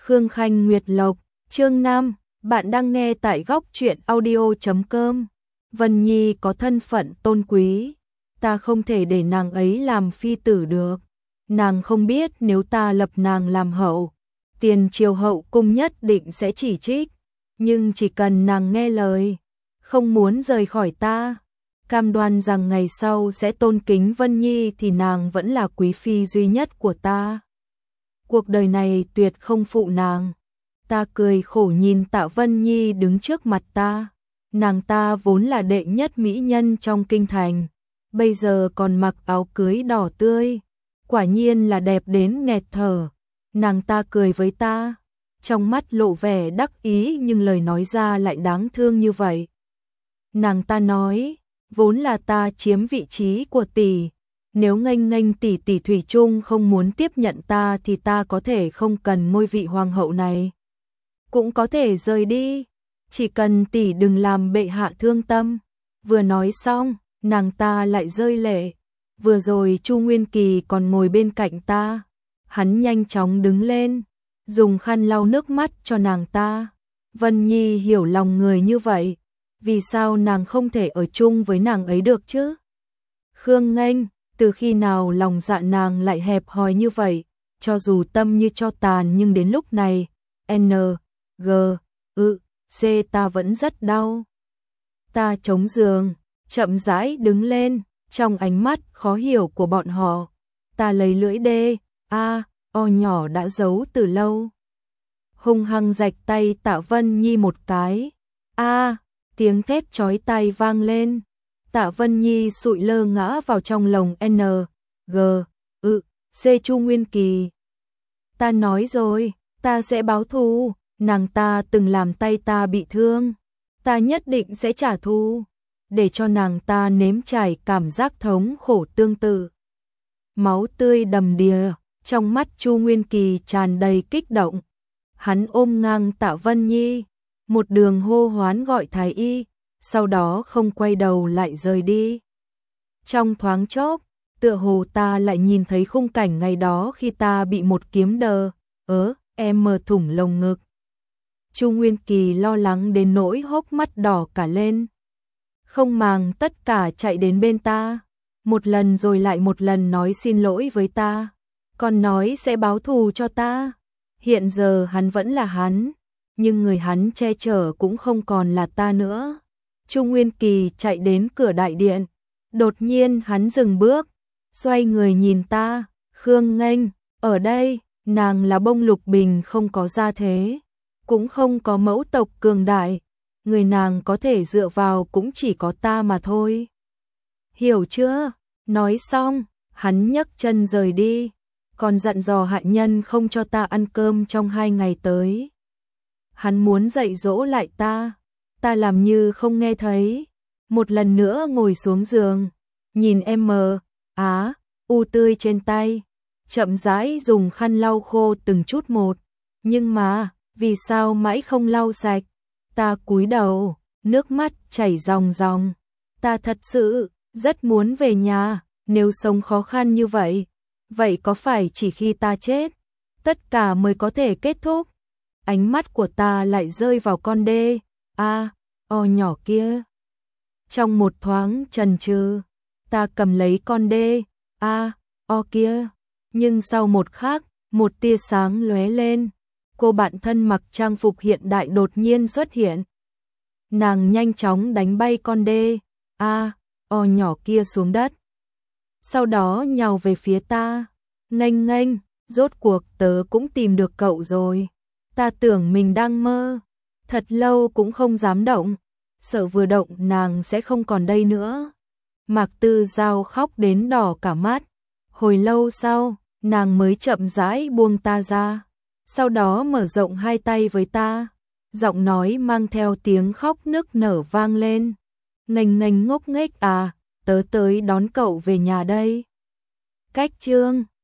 Khương Khanh Nguyệt Lộc, chương 5, bạn đang nghe tại góc truyện audio.com. Vân Nhi có thân phận tôn quý, ta không thể để nàng ấy làm phi tử được. Nàng không biết nếu ta lập nàng làm hậu, tiền triều hậu cung nhất định sẽ chỉ trích, nhưng chỉ cần nàng nghe lời, không muốn rời khỏi ta, cam đoan rằng ngày sau sẽ tôn kính Vân Nhi thì nàng vẫn là quý phi duy nhất của ta. Cuộc đời này tuyệt không phụ nàng. Ta cười khổ nhìn Tạ Vân Nhi đứng trước mặt ta. Nàng ta vốn là đệ nhất mỹ nhân trong kinh thành, bây giờ còn mặc áo cưới đỏ tươi, quả nhiên là đẹp đến nghẹt thở. Nàng ta cười với ta, trong mắt lộ vẻ đắc ý nhưng lời nói ra lại đáng thương như vậy. Nàng ta nói, vốn là ta chiếm vị trí của tỷ, nếu nghênh tỷ tỷ thủy chung không muốn tiếp nhận ta thì ta có thể không cần ngôi vị hoàng hậu này, cũng có thể rời đi, chỉ cần tỷ đừng làm bệ hạ thương tâm. Vừa nói xong, nàng ta lại rơi lệ. Vừa rồi Chu Nguyên Kỳ còn ngồi bên cạnh ta, hắn nhanh chóng đứng lên, dùng khăn lau nước mắt cho nàng ta. Vân Nhi hiểu lòng người như vậy, vì sao nàng không thể ở chung với nàng ấy được chứ? Khương Nghênh, từ khi nào lòng dạ nàng lại hẹp hòi như vậy, cho dù tâm như tro tàn nhưng đến lúc này, C ta vẫn rất đau. Ta chống giường, chậm rãi đứng lên, trong ánh mắt khó hiểu của bọn họ, ta lấy lưỡi O nhỏ đã giấu từ lâu, hung hăng rạch tay Tạ Vân Nhi một cái. Tiếng thét chói tai vang lên. Tạ Vân Nhi sụi lơ ngã vào trong lồng C Chu Nguyên Kỳ. Ta nói rồi, ta sẽ báo thù, nàng ta từng làm tay ta bị thương, ta nhất định sẽ trả thù, để cho nàng ta nếm trải cảm giác thống khổ tương tự. Máu tươi đầm đìa, trong mắt Chu Nguyên Kỳ tràn đầy kích động. Hắn ôm ngang Tạ Vân Nhi, một đường hô hoán gọi thái y, sau đó không quay đầu lại rời đi. Trong thoáng chốc, tựa hồ ta lại nhìn thấy khung cảnh ngày đó khi ta bị một kiếm thủng lồng ngực. Chu Nguyên Kỳ lo lắng đến nỗi hốc mắt đỏ cả lên, không màng tất cả chạy đến bên ta, một lần rồi lại một lần nói xin lỗi với ta, còn nói sẽ báo thù cho ta. Hiện giờ hắn vẫn là hắn, nhưng người hắn che chở cũng không còn là ta nữa. Chu Nguyên Kỳ chạy đến cửa đại điện, đột nhiên hắn dừng bước, xoay người nhìn ta. Khương Nghênh, ở đây, nàng là bông lục bình không có gia thế, cũng không có mẫu tộc cường đại, người nàng có thể dựa vào cũng chỉ có ta mà thôi. Hiểu chưa? Nói xong, hắn nhấc chân rời đi, còn dặn dò hạ nhân không cho ta ăn cơm trong 2 ngày tới. Hắn muốn dạy dỗ lại ta, ta làm như không nghe thấy, một lần nữa ngồi xuống giường, nhìn u tươi trên tay, chậm rãi dùng khăn lau khô từng chút một, nhưng mà, vì sao mãi không lau sạch? Ta cúi đầu, nước mắt chảy ròng ròng. Ta thật sự rất muốn về nhà, nếu sống khó khăn như vậy, vậy có phải chỉ khi ta chết, tất cả mới có thể kết thúc? Ánh mắt của ta lại rơi vào con O nhỏ kia. Trong một thoáng chần chừ, ta cầm lấy con O kia, nhưng sau một khắc, một tia sáng lóe lên. Cô bạn thân mặc trang phục hiện đại đột nhiên xuất hiện. Nàng nhanh chóng đánh bay con O nhỏ kia xuống đất, sau đó nhào về phía ta. Nghênh, rốt cuộc tớ cũng tìm được cậu rồi. Ta tưởng mình đang mơ, thật lâu cũng không dám động, sợ vừa động nàng sẽ không còn đây nữa. Mạc Tư Giao khóc đến đỏ cả mắt. Hồi lâu sau, nàng mới chậm rãi buông ta ra, sau đó mở rộng hai tay với ta, giọng nói mang theo tiếng khóc nức nở vang lên. Nghênh ngốc nghếch tớ tới đón cậu về nhà đây. Cách chương